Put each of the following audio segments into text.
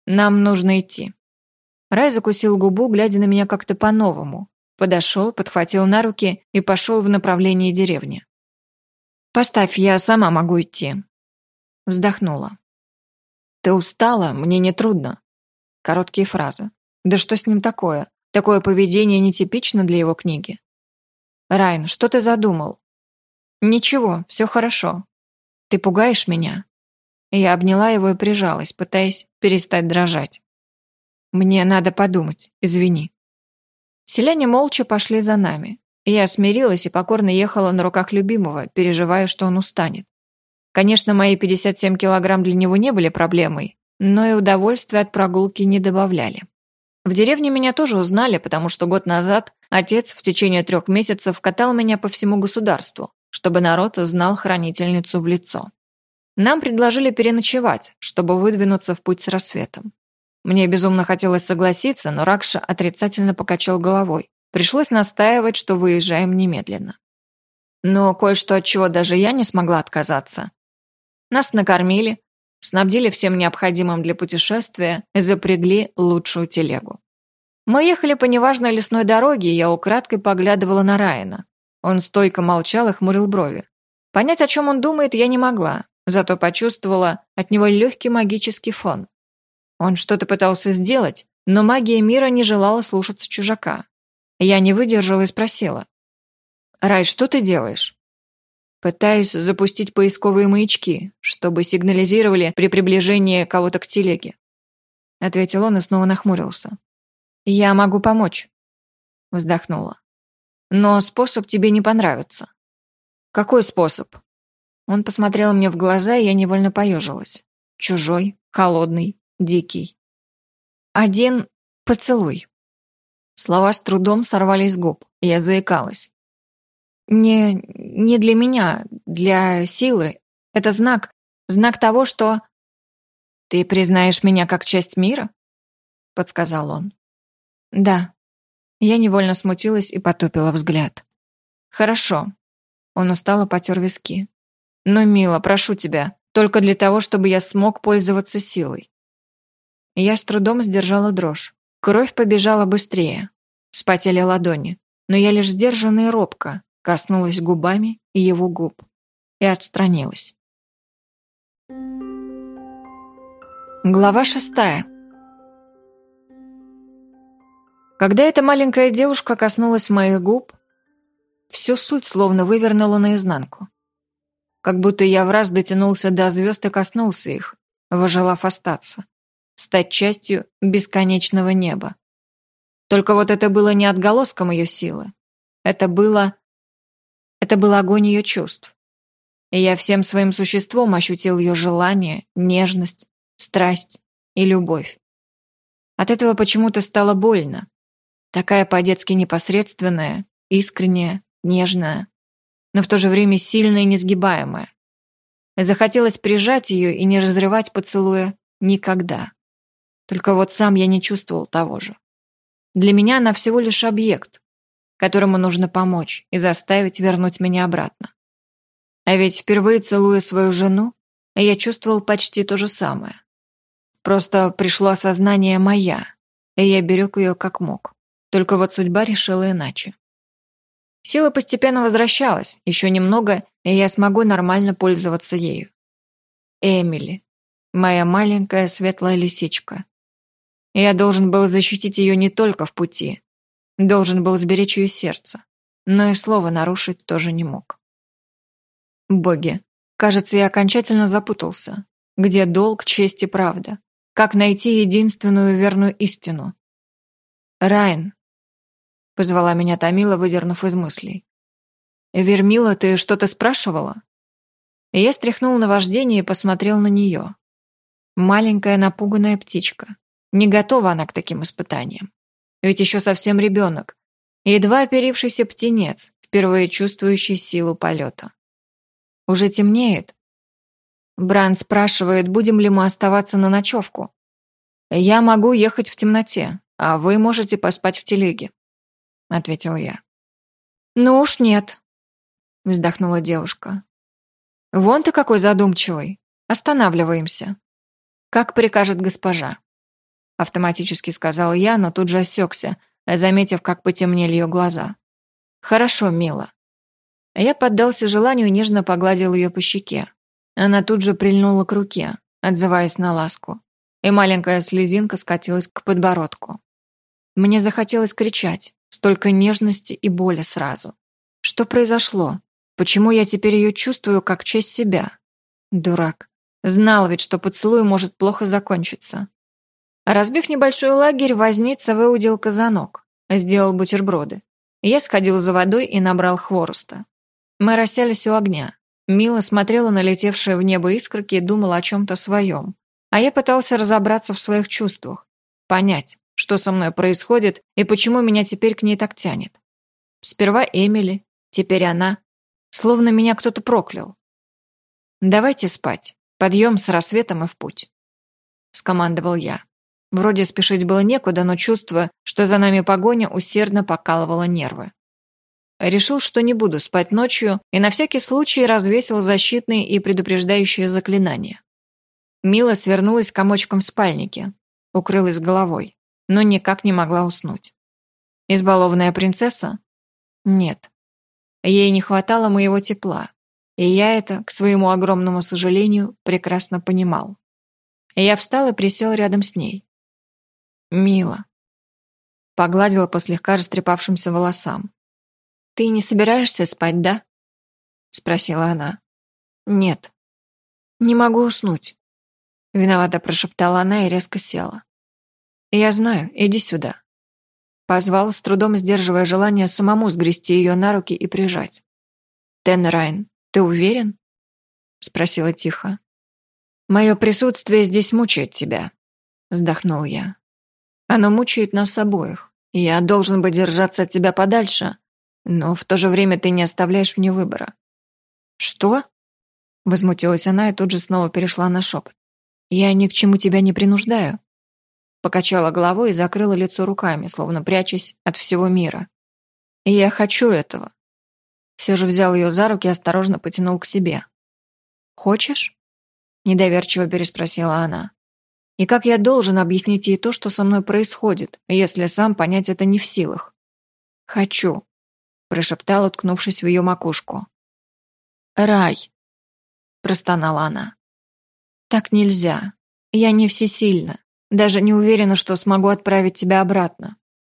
Нам нужно идти». Рай закусил губу, глядя на меня как-то по-новому. Подошел, подхватил на руки и пошел в направлении деревни. «Поставь, я сама могу идти». Вздохнула. «Ты устала? Мне не трудно». Короткие фразы. Да что с ним такое? Такое поведение нетипично для его книги. «Райан, что ты задумал?» «Ничего, все хорошо. Ты пугаешь меня?» Я обняла его и прижалась, пытаясь перестать дрожать. «Мне надо подумать, извини». Селяне молча пошли за нами. Я смирилась и покорно ехала на руках любимого, переживая, что он устанет. Конечно, мои 57 килограмм для него не были проблемой, но и удовольствия от прогулки не добавляли. В деревне меня тоже узнали, потому что год назад отец в течение 3 месяцев катал меня по всему государству, чтобы народ знал хранительницу в лицо. Нам предложили переночевать, чтобы выдвинуться в путь с рассветом. Мне безумно хотелось согласиться, но Ракша отрицательно покачал головой. Пришлось настаивать, что выезжаем немедленно. Но кое-что, от чего даже я не смогла отказаться. Нас накормили, снабдили всем необходимым для путешествия и запрягли лучшую телегу. Мы ехали по неважной лесной дороге, и я украдкой поглядывала на Райана. Он стойко молчал и хмурил брови. Понять, о чем он думает, я не могла, зато почувствовала от него легкий магический фон. Он что-то пытался сделать, но магия мира не желала слушаться чужака. Я не выдержала и спросила. «Рай, что ты делаешь?» «Пытаюсь запустить поисковые маячки, чтобы сигнализировали при приближении кого-то к телеге», ответил он и снова нахмурился. «Я могу помочь», вздохнула. «Но способ тебе не понравится». «Какой способ?» Он посмотрел мне в глаза, и я невольно поежилась. Чужой, холодный, дикий. «Один поцелуй». Слова с трудом сорвались с губ, и я заикалась. Не для меня, для силы. Это знак того, что... «Ты признаешь меня как часть мира?» подсказал он. «Да». Я невольно смутилась и потупила взгляд. «Хорошо». Он устало потер виски. «Но, мила, прошу тебя, только для того, чтобы я смог пользоваться силой». Я с трудом сдержала дрожь. Кровь побежала быстрее. Вспотели ладони, но я лишь сдержанно и робко коснулась губами его губ и отстранилась. Глава 6. Когда эта маленькая девушка коснулась моих губ, всю суть словно вывернула наизнанку. Как будто я враз дотянулся до звезд и коснулся их, возжелав остаться, стать частью бесконечного неба. Только вот это было не отголоском ее силы. Это был огонь ее чувств. И я всем своим существом ощутил ее желание, нежность, страсть и любовь. От этого почему-то стало больно. Такая по-детски непосредственная, искренняя, нежная, но в то же время сильная и несгибаемая. Захотелось прижать ее и не разрывать поцелуя никогда. Только вот сам я не чувствовал того же. Для меня она всего лишь объект, которому нужно помочь и заставить вернуть меня обратно. А ведь впервые целуя свою жену, я чувствовал почти то же самое. Просто пришло осознание «моя», и я берег ее как мог. Только вот судьба решила иначе. Сила постепенно возвращалась, еще немного, и я смогу нормально пользоваться ею. Эмили, моя маленькая светлая лисичка. Я должен был защитить ее не только в пути, должен был сберечь ее сердце, но и слова нарушить тоже не мог. Боги, кажется, я окончательно запутался. Где долг, честь и правда? Как найти единственную верную истину? «Райан», — позвала меня Тамила, выдернув из мыслей. «Вермила, ты что-то спрашивала?» И я стряхнул наваждение и посмотрел на нее. Маленькая напуганная птичка. Не готова она к таким испытаниям. Ведь еще совсем ребенок. Едва оперившийся птенец, впервые чувствующий силу полета. Уже темнеет. Бран спрашивает, будем ли мы оставаться на ночевку. «Я могу ехать в темноте, а вы можете поспать в телеге», — ответил я. «Ну уж нет», — вздохнула девушка. «Вон ты какой задумчивый. Останавливаемся. Как прикажет госпожа». автоматически сказал я, но тут же осекся, заметив, как потемнели ее глаза. «Хорошо, мила». Я поддался желанию и нежно погладил ее по щеке. Она тут же прильнула к руке, отзываясь на ласку, и маленькая слезинка скатилась к подбородку. Мне захотелось кричать, столько нежности и боли сразу. Что произошло? Почему я теперь ее чувствую как часть себя? Дурак. Знал ведь, что поцелуй может плохо закончиться. Разбив небольшой лагерь, возница выудил казанок, сделал бутерброды. Я сходил за водой и набрал хвороста. Мы расселись у огня. Мила смотрела на летевшие в небо искорки и думала о чем-то своем. А я пытался разобраться в своих чувствах, понять, что со мной происходит и почему меня теперь к ней так тянет. Сперва Эмили, теперь она. Словно меня кто-то проклял. «Давайте спать. Подъем с рассветом и в путь», — скомандовал я. Вроде спешить было некуда, но чувство, что за нами погоня, усердно покалывало нервы. Решил, что не буду спать ночью, и на всякий случай развесил защитные и предупреждающие заклинания. Мила свернулась комочком в спальнике, укрылась головой, но никак не могла уснуть. Избалованная принцесса? Нет. Ей не хватало моего тепла, и я это, к своему огромному сожалению, прекрасно понимал. Я встал и присел рядом с ней. «Мила», — погладила по слегка растрепавшимся волосам. «Ты не собираешься спать, да?» — спросила она. «Нет. Не могу уснуть», — виновато прошептала она и резко села. «Я знаю, иди сюда». Позвал, с трудом сдерживая желание самому сгрести ее на руки и прижать. «Тенрайн, ты уверен?» — спросила тихо. «Мое присутствие здесь мучает тебя», — вздохнул я. «Оно мучает нас обоих, и я должен бы держаться от тебя подальше, но в то же время ты не оставляешь мне выбора». «Что?» — возмутилась она и тут же снова перешла на шепот. «Я ни к чему тебя не принуждаю». Покачала головой и закрыла лицо руками, словно прячась от всего мира. «И я хочу этого». Все же взял ее за руки и осторожно потянул к себе. «Хочешь?» — недоверчиво переспросила она. «И как я должен объяснить ей то, что со мной происходит, если сам понять это не в силах?» «Хочу», — прошептал, уткнувшись в ее макушку. «Рай», — простонала она. «Так нельзя. Я не всесильна. Даже не уверена, что смогу отправить тебя обратно.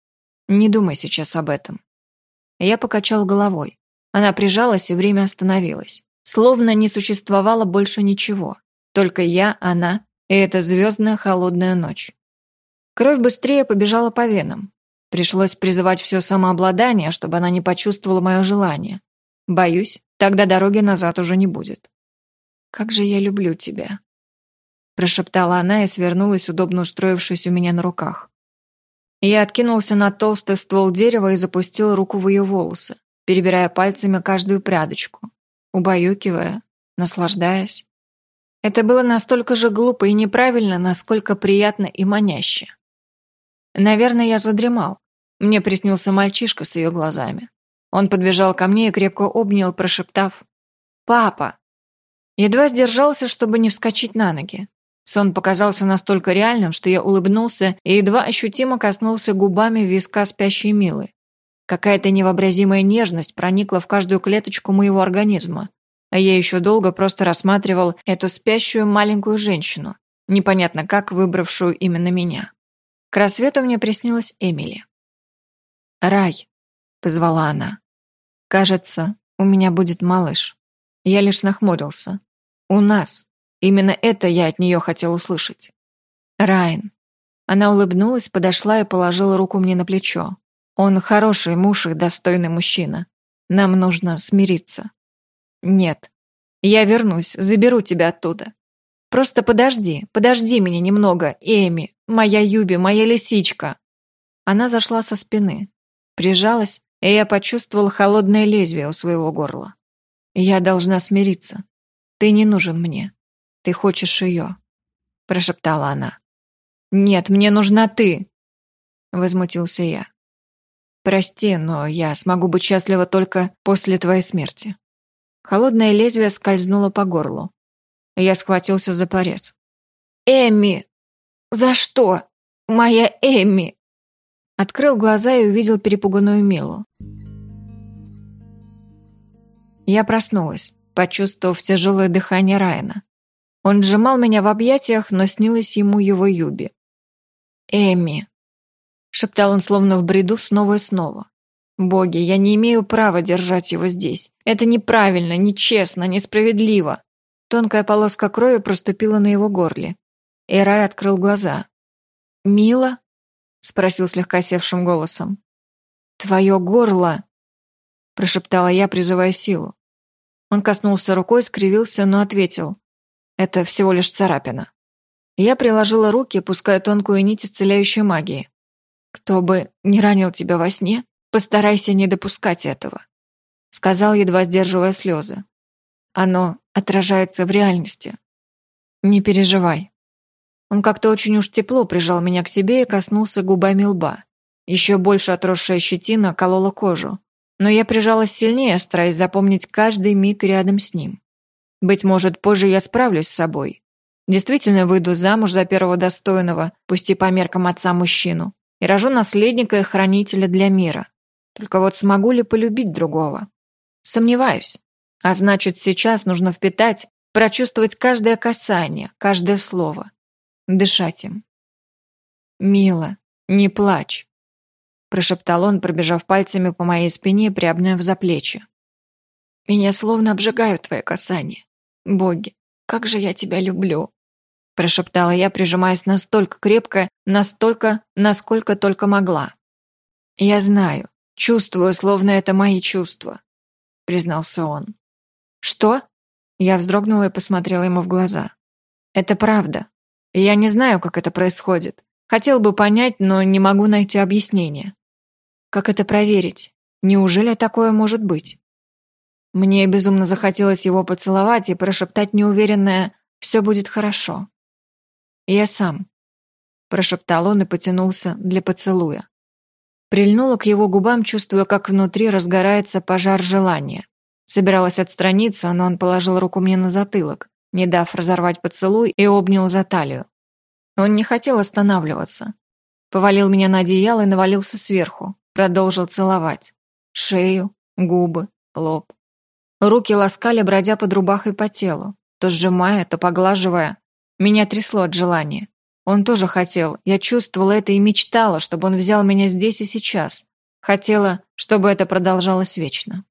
Не думай сейчас об этом». Я покачал головой. Она прижалась, и время остановилось. Словно не существовало больше ничего. Только я, она и эта звездная холодная ночь. Кровь быстрее побежала по венам. Пришлось призывать все самообладание, чтобы она не почувствовала мое желание. Боюсь, тогда дороги назад уже не будет. «Как же я люблю тебя», — прошептала она и свернулась, удобно устроившись у меня на руках. Я откинулся на толстый ствол дерева и запустил руку в ее волосы, перебирая пальцами каждую прядочку, убаюкивая, наслаждаясь. Это было настолько же глупо и неправильно, насколько приятно и маняще. Наверное, я задремал. Мне приснился мальчишка с ее глазами. Он подбежал ко мне и крепко обнял, прошептав: «Папа!». Едва сдержался, чтобы не вскочить на ноги. Сон показался настолько реальным, что я улыбнулся и едва ощутимо коснулся губами виска спящей Милы. Какая-то невообразимая нежность проникла в каждую клеточку моего организма, а я еще долго просто рассматривал эту спящую маленькую женщину, непонятно как выбравшую именно меня. К рассвету мне приснилась Эмили. «Рай», — позвала она. «Кажется, у меня будет малыш». Я лишь нахмурился. «У нас». Именно это я от нее хотел услышать. «Райан». Она улыбнулась, подошла и положила руку мне на плечо. «Он хороший муж и достойный мужчина. Нам нужно смириться». «Нет. Я вернусь, заберу тебя оттуда. Просто подожди меня немного, Эми, моя Юби, моя лисичка». Она зашла со спины, прижалась, и я почувствовал холодное лезвие у своего горла. «Я должна смириться. Ты не нужен мне. Ты хочешь ее», — прошептала она. «Нет, мне нужна ты», — возмутился я. «Прости, но я смогу быть счастлива только после твоей смерти». Холодное лезвие скользнуло по горлу. Я схватился за порез. «Эмми! За что?» моя Эмми!» Открыл глаза и увидел перепуганную Милу. Я проснулась, почувствовав тяжелое дыхание Райана. Он сжимал меня в объятиях, но снилось ему его Юби. «Эмми!» — шептал он словно в бреду снова и снова. «Боги, я не имею права держать его здесь. Это неправильно, нечестно, несправедливо!» Тонкая полоска крови проступила на его горле. И Рай открыл глаза. «Мила?» — спросил слегка севшим голосом. «Твое горло!» — прошептала я, призывая силу. Он коснулся рукой, скривился, но ответил. «Это всего лишь царапина». Я приложила руки, пуская тонкую нить исцеляющей магии. «Кто бы не ранил тебя во сне, постарайся не допускать этого», — сказал, едва сдерживая слезы. «Оно отражается в реальности. Не переживай». Он как-то очень уж тепло прижал меня к себе и коснулся губами лба. Еще больше отросшая щетина колола кожу. Но я прижалась сильнее, стараясь запомнить каждый миг рядом с ним. Быть может, позже я справлюсь с собой. Действительно выйду замуж за первого достойного, пусть и по меркам отца мужчину, и рожу наследника и хранителя для мира. Только вот смогу ли полюбить другого? Сомневаюсь. А значит, сейчас нужно впитать, прочувствовать каждое касание, каждое слово. Дышать им. «Мила, не плачь», — прошептал он, пробежав пальцами по моей спине, приобняв за плечи. «Меня словно обжигают твои касания. Боги, как же я тебя люблю», — прошептала я, прижимаясь настолько крепко, настолько, насколько только могла. «Я знаю, чувствую, словно это мои чувства», — признался он. «Что?» — я вздрогнула и посмотрела ему в глаза. «Это правда. Я не знаю, как это происходит. Хотел бы понять, но не могу найти объяснение. Как это проверить? Неужели такое может быть?» Мне безумно захотелось его поцеловать и прошептать неуверенное «все будет хорошо». «Я сам», — прошептал он и потянулся для поцелуя. Прильнула к его губам, чувствуя, как внутри разгорается пожар желания. Собиралась отстраниться, но он положил руку мне на затылок, не дав разорвать поцелуй, и обнял за талию. Он не хотел останавливаться. Повалил меня на одеяло и навалился сверху, продолжил целовать. Шею, губы, лоб. Руки ласкали, бродя под рубахой по телу, то сжимая, то поглаживая. Меня трясло от желания. Он тоже хотел, я чувствовала это и мечтала, чтобы он взял меня здесь и сейчас. Хотела, чтобы это продолжалось вечно.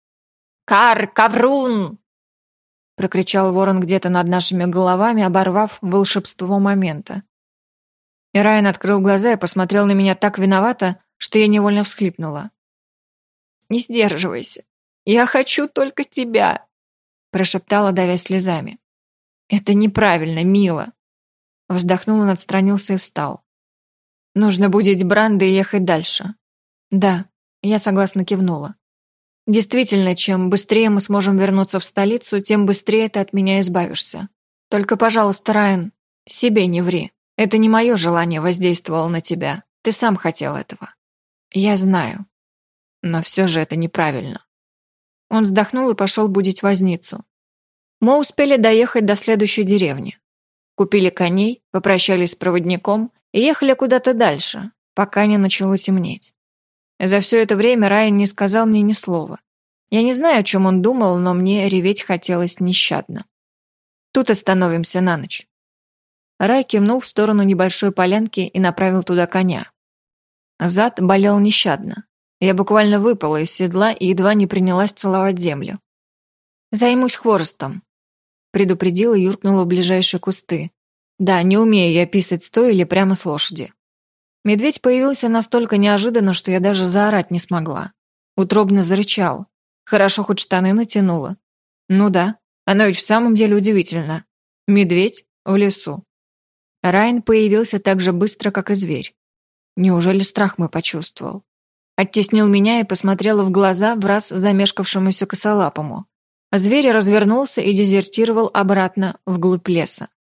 «Кар-каврун!» прокричал ворон где-то над нашими головами, оборвав волшебство момента. И Райан открыл глаза и посмотрел на меня так виновато, что я невольно всхлипнула. «Не сдерживайся. Я хочу только тебя», прошептала, давясь слезами. «Это неправильно, Мила». Вздохнул он, отстранился и встал. «Нужно будить Бранда и ехать дальше». «Да», я согласно кивнула. «Действительно, чем быстрее мы сможем вернуться в столицу, тем быстрее ты от меня избавишься. Только, пожалуйста, Райан, себе не ври. Это не мое желание воздействовало на тебя. Ты сам хотел этого». «Я знаю. Но все же это неправильно». Он вздохнул и пошел будить возницу. Мы успели доехать до следующей деревни. Купили коней, попрощались с проводником и ехали куда-то дальше, пока не начало темнеть. За все это время Райан не сказал мне ни слова. Я не знаю, о чем он думал, но мне реветь хотелось нещадно. «Тут остановимся на ночь». Рай кивнул в сторону небольшой полянки и направил туда коня. Зад болел нещадно. Я буквально выпала из седла и едва не принялась целовать землю. «Займусь хворостом», — предупредила и юркнула в ближайшие кусты. Да, не умею я писать стоя или прямо с лошади. Медведь появился настолько неожиданно, что я даже заорать не смогла. Утробно зарычал. Хорошо, хоть штаны натянула. Ну да, оно ведь в самом деле удивительно. Медведь в лесу. Райан появился так же быстро, как и зверь. Неужели страх мой почувствовал? Оттеснил меня и посмотрел в глаза враз замешкавшемуся косолапому. Зверь развернулся и дезертировал обратно вглубь леса.